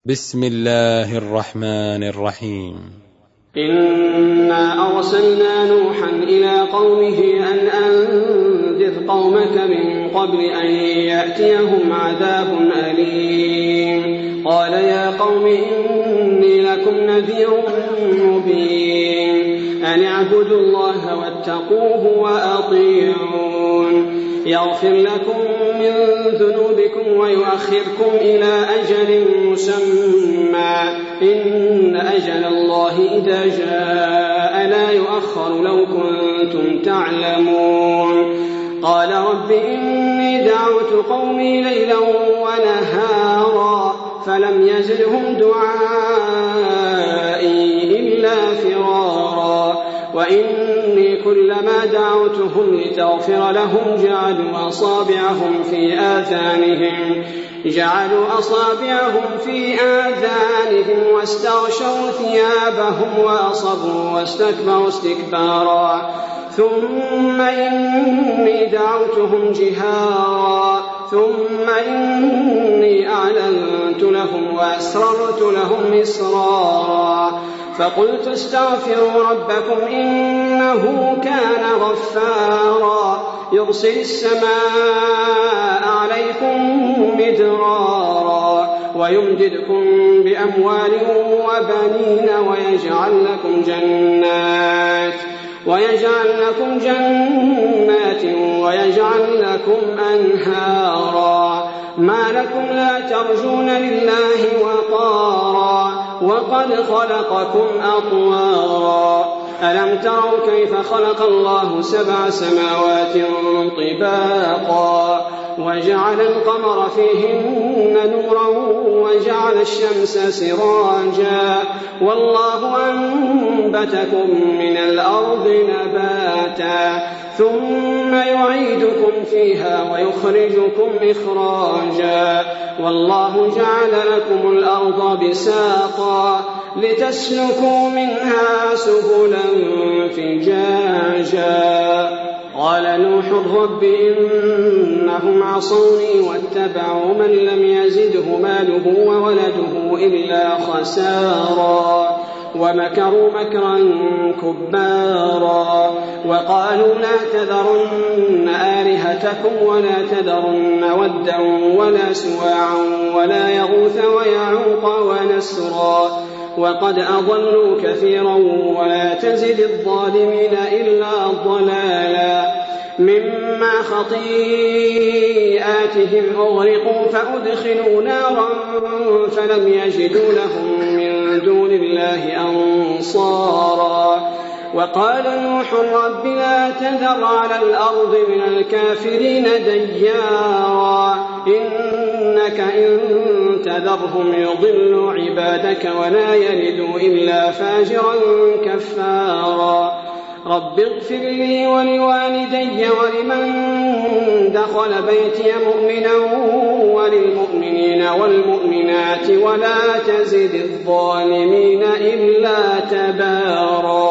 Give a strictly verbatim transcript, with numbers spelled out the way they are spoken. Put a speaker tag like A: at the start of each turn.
A: بسم الله الرحمن الرحيم.
B: إنا أرسلنا نوحا إلى قومه أن أنذر قومك من قبل أن يأتيهم عذاب أليم. قال يا قوم إني لكم نذير مبين أن اعبدوا الله واتقوه وأطيعون يغفر لكم من ذنوبكم ويؤخركم إلى أجل مسمى إن أجل الله إذا جاء لا يؤخر لو كنتم تعلمون. قال رب إني دعوت قومي ليلا ونهارا فلم يزدهم دعائي إلا فرارا وإني كلما دعوتهم لتغفر لهم جعلوا أصابعهم في آذانهم جعلوا أصابعهم في آذانهم واستغشوا ثيابهم وأصروا واستكبروا استكبارا ثم إني دعوتهم جهارا ثم إني أعلنت لهم وأسررت لهم إسرارا فقلت استغفروا ربكم إنه كان غفارا يرسل السماء عليكم مدرارا ويمددكم بأموال وبنين ويجعل لكم جنات ويجعل لكم جنات ويجعل لكم أنهارا ما لكم لا ترجون لله وقارا وقد خلقكم أطوارا ألم تروا كيف خلق الله سبع سماوات طباقا وجعل القمر فيهن نورا وجعل الشمس سراجا والله أنبتكم من الأرض نباتا ثم يعيدكم فيها ويخرجكم إخراجا والله جعل لكم الأرض بساطا لتسلكوا منها سبلا فجاجا. قال نوح رب إنهم عصوني واتبعوا من لم يزده ماله وولده إلا خسارا ومكروا مكرا كبارا وقالوا لا تذرن آلهتكم ولا تذرن ودا ولا سواعا ولا يغوث ويعوق ونسرا وقد أضلوا كثيرا ولا تزد الظالمين إلا ضلالا مما خطيئاتهم أغرقوا فأدخلوا نارا فلم يجدوا لهم من دون الله أنصارا وقال نوح رب لا تذر على الأرض من الكافرين ديارا إنك إن تذرهم يضلوا عبادك ولا يلدوا إلا فاجرا كفارا رب اغفر لي ولوالدي ولمن دخل بيتي مؤمنا وللمؤمنين والمؤمنات ولا تزد الظالمين إلا تبارا.